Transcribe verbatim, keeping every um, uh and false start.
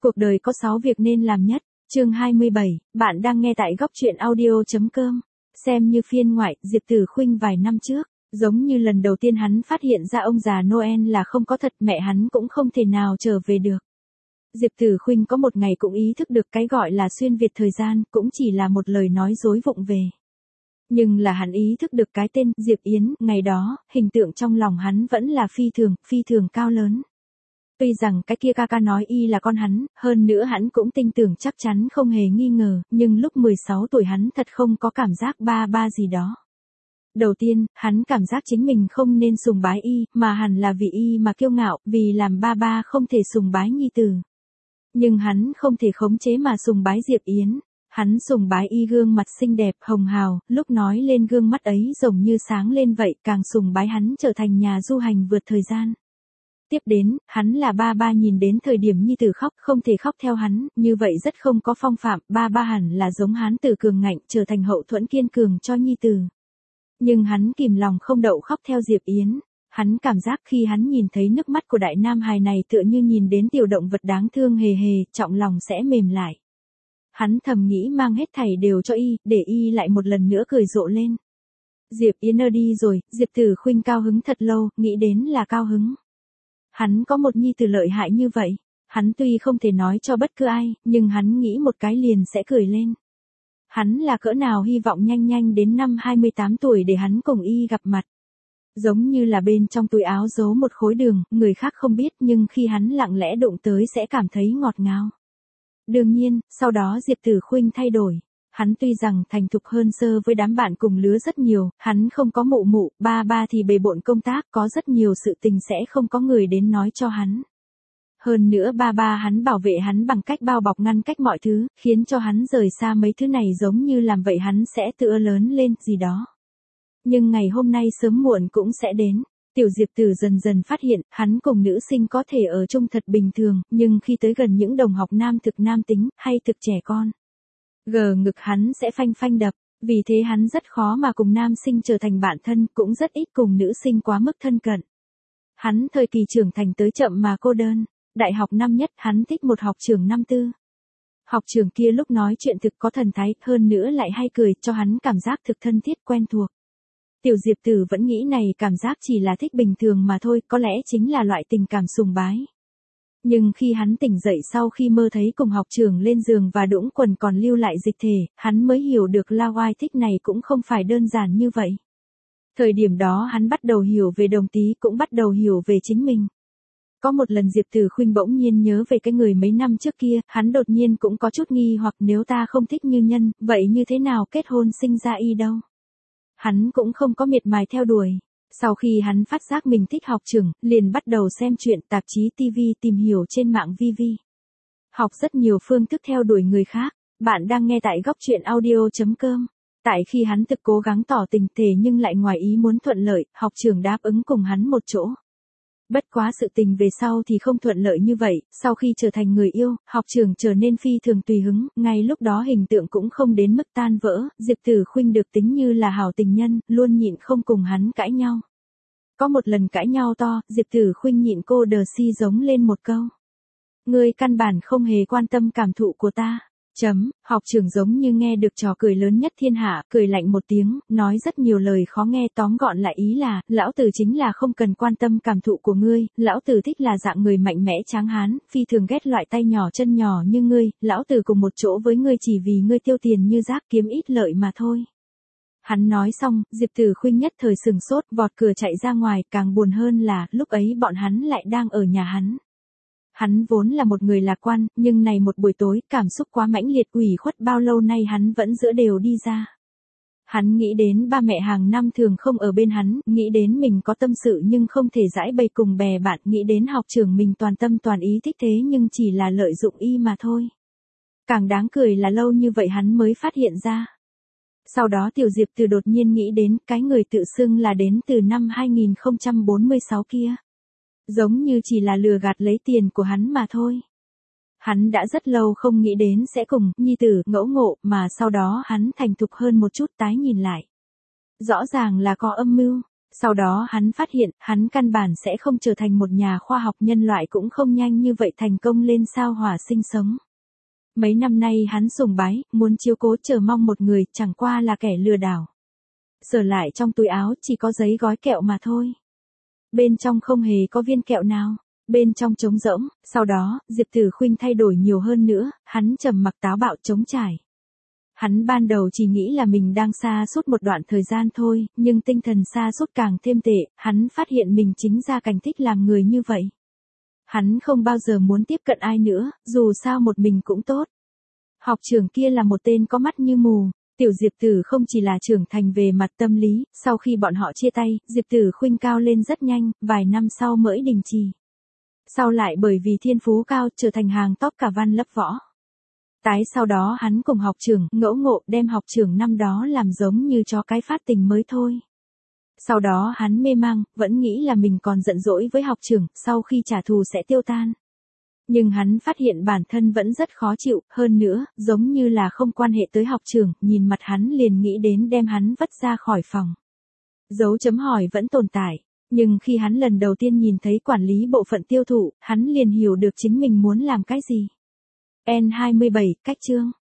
Cuộc đời có sáu việc nên làm nhất. Chương hai mươi bảy, bạn đang nghe tại góc truyện audio.com. Xem như phiên ngoại, Diệp Tử Khuynh vài năm trước, giống như lần đầu tiên hắn phát hiện ra ông già Noel là không có thật, mẹ hắn cũng không thể nào trở về được. Diệp Tử Khuynh có một ngày cũng ý thức được cái gọi là xuyên Việt thời gian, cũng chỉ là một lời nói dối vụng về. Nhưng là hắn ý thức được cái tên Diệp Yến, ngày đó, hình tượng trong lòng hắn vẫn là phi thường, phi thường cao lớn. Tuy rằng cái kia ca ca nói y là con hắn, hơn nữa hắn cũng tin tưởng chắc chắn không hề nghi ngờ, nhưng lúc mười sáu tuổi hắn thật không có cảm giác ba ba gì đó. Đầu tiên, hắn cảm giác chính mình không nên sùng bái y, mà hẳn là vì y mà kiêu ngạo, vì làm ba ba không thể sùng bái nhi tử. Nhưng hắn không thể khống chế mà sùng bái Diệp Yến. Hắn sùng bái y gương mặt xinh đẹp, hồng hào, lúc nói lên gương mắt ấy giống như sáng lên vậy, càng sùng bái hắn trở thành nhà du hành vượt thời gian. Tiếp đến, hắn là ba ba nhìn đến thời điểm nhi tử khóc, không thể khóc theo hắn, như vậy rất không có phong phạm, ba ba hẳn là giống hắn tử cường ngạnh, trở thành hậu thuẫn kiên cường cho nhi tử. Nhưng hắn kìm lòng không đậu khóc theo Diệp Yến. Hắn cảm giác khi hắn nhìn thấy nước mắt của đại nam hài này tựa như nhìn đến tiểu động vật đáng thương hề hề, trọng lòng sẽ mềm lại. Hắn thầm nghĩ mang hết thảy đều cho y, để y lại một lần nữa cười rộ lên. Diệp Yến ơ đi rồi, Diệp Tử Khuynh cao hứng thật lâu, nghĩ đến là cao hứng. Hắn có một nhi tử lợi hại như vậy, hắn tuy không thể nói cho bất cứ ai, nhưng hắn nghĩ một cái liền sẽ cười lên. Hắn là cỡ nào hy vọng nhanh nhanh đến năm hai mươi tám tuổi để hắn cùng y gặp mặt. Giống như là bên trong túi áo giấu một khối đường, người khác không biết nhưng khi hắn lặng lẽ đụng tới sẽ cảm thấy ngọt ngào. Đương nhiên, sau đó Diệp Tử Khuynh thay đổi. Hắn tuy rằng thành thục hơn sơ với đám bạn cùng lứa rất nhiều, hắn không có mụ mụ, ba ba thì bề bộn công tác, có rất nhiều sự tình sẽ không có người đến nói cho hắn. Hơn nữa ba ba hắn bảo vệ hắn bằng cách bao bọc ngăn cách mọi thứ, khiến cho hắn rời xa mấy thứ này giống như làm vậy hắn sẽ tự lớn lên, gì đó. Nhưng ngày hôm nay sớm muộn cũng sẽ đến. Tiểu Diệp Tử dần dần phát hiện, hắn cùng nữ sinh có thể ở chung thật bình thường, nhưng khi tới gần những đồng học nam thực nam tính, hay thực trẻ con. Gờ ngực hắn sẽ phanh phanh đập, vì thế hắn rất khó mà cùng nam sinh trở thành bạn thân, cũng rất ít cùng nữ sinh quá mức thân cận. Hắn thời kỳ trưởng thành tới chậm mà cô đơn, đại học năm nhất hắn thích một học trưởng năm tư. Học trưởng kia lúc nói chuyện thực có thần thái, hơn nữa lại hay cười, cho hắn cảm giác thực thân thiết quen thuộc. Tiểu Diệp Tử vẫn nghĩ này cảm giác chỉ là thích bình thường mà thôi, có lẽ chính là loại tình cảm sùng bái. Nhưng khi hắn tỉnh dậy sau khi mơ thấy cùng học trưởng lên giường và đũng quần còn lưu lại dịch thể, hắn mới hiểu được La Oai thích này cũng không phải đơn giản như vậy. Thời điểm đó hắn bắt đầu hiểu về Đồng Tý, cũng bắt đầu hiểu về chính mình. Có một lần Diệp Tử Khuynh bỗng nhiên nhớ về cái người mấy năm trước kia, hắn đột nhiên cũng có chút nghi hoặc nếu ta không thích Như Nhân, vậy như thế nào kết hôn sinh ra y đâu. Hắn cũng không có miệt mài theo đuổi. Sau khi hắn phát giác mình thích học trưởng, liền bắt đầu xem truyện, tạp chí ti vi, tìm hiểu trên mạng vi vi. Học rất nhiều phương thức theo đuổi người khác. Bạn đang nghe tại góc truyện audio.com. Tại khi hắn thực cố gắng tỏ tình thề nhưng lại ngoài ý muốn thuận lợi, học trưởng đáp ứng cùng hắn một chỗ. Bất quá sự tình về sau thì không thuận lợi như vậy, sau khi trở thành người yêu, học trưởng trở nên phi thường tùy hứng, ngay lúc đó hình tượng cũng không đến mức tan vỡ, Diệp Tử Khuynh được tính như là hảo tình nhân, luôn nhịn không cùng hắn cãi nhau. Có một lần cãi nhau to, Diệp Tử Khuynh nhịn cô đờ si giống lên một câu. Ngươi căn bản không hề quan tâm cảm thụ của ta. Chấm, học trưởng giống như nghe được trò cười lớn nhất thiên hạ, cười lạnh một tiếng, nói rất nhiều lời khó nghe, tóm gọn lại ý là, lão tử chính là không cần quan tâm cảm thụ của ngươi, lão tử thích là dạng người mạnh mẽ tráng hán, phi thường ghét loại tay nhỏ chân nhỏ như ngươi, lão tử cùng một chỗ với ngươi chỉ vì ngươi tiêu tiền như rác kiếm ít lợi mà thôi. Hắn nói xong, Diệp Tử Khuynh nhất thời sừng sốt, vọt cửa chạy ra ngoài, càng buồn hơn là, lúc ấy bọn hắn lại đang ở nhà hắn. Hắn vốn là một người lạc quan, nhưng này một buổi tối, cảm xúc quá mãnh liệt ủy khuất bao lâu nay hắn vẫn giữa đều đi ra. Hắn nghĩ đến ba mẹ hàng năm thường không ở bên hắn, nghĩ đến mình có tâm sự nhưng không thể giải bày cùng bè bạn, nghĩ đến học trưởng mình toàn tâm toàn ý thích thế nhưng chỉ là lợi dụng y mà thôi. Càng đáng cười là lâu như vậy hắn mới phát hiện ra. Sau đó Tiểu Diệp Tử đột nhiên nghĩ đến cái người tự xưng là đến từ năm hai nghìn không trăm bốn mươi sáu kia. Giống như chỉ là lừa gạt lấy tiền của hắn mà thôi. Hắn đã rất lâu không nghĩ đến sẽ cùng nhi tử ngẫu ngộ mà sau đó hắn thành thục hơn một chút tái nhìn lại. Rõ ràng là có âm mưu. Sau đó hắn phát hiện, hắn căn bản sẽ không trở thành một nhà khoa học, nhân loại cũng không nhanh như vậy thành công lên sao Hỏa sinh sống. Mấy năm nay hắn sùng bái, muốn chiếu cố chờ mong một người, chẳng qua là kẻ lừa đảo. Sờ lại trong túi áo chỉ có giấy gói kẹo mà thôi. Bên trong không hề có viên kẹo nào. Bên trong trống rỗng, sau đó, Diệp Tử Khuynh thay đổi nhiều hơn nữa, hắn trầm mặc táo bạo trống trải. Hắn ban đầu chỉ nghĩ là mình đang sa sút một đoạn thời gian thôi, nhưng tinh thần sa sút càng thêm tệ, hắn phát hiện mình chính ra cảnh thích làm người như vậy. Hắn không bao giờ muốn tiếp cận ai nữa, dù sao một mình cũng tốt. Học trưởng kia là một tên có mắt như mù. Tiểu Diệp Tử không chỉ là trưởng thành về mặt tâm lý, sau khi bọn họ chia tay, Diệp Tử Khuynh cao lên rất nhanh, vài năm sau mới đình chỉ. Sau lại bởi vì thiên phú cao trở thành hàng top cả văn lớp võ. Tái sau đó hắn cùng học trưởng ngẫu ngộ đem học trưởng năm đó làm giống như chó cái phát tình mới thôi. Sau đó hắn mê mang, vẫn nghĩ là mình còn giận dỗi với học trưởng, sau khi trả thù sẽ tiêu tan. Nhưng hắn phát hiện bản thân vẫn rất khó chịu, hơn nữa, giống như là không quan hệ tới học trưởng, nhìn mặt hắn liền nghĩ đến đem hắn vứt ra khỏi phòng. Dấu chấm hỏi vẫn tồn tại, nhưng khi hắn lần đầu tiên nhìn thấy quản lý bộ phận tiêu thụ, hắn liền hiểu được chính mình muốn làm cái gì. N hai mươi bảy, cách chương.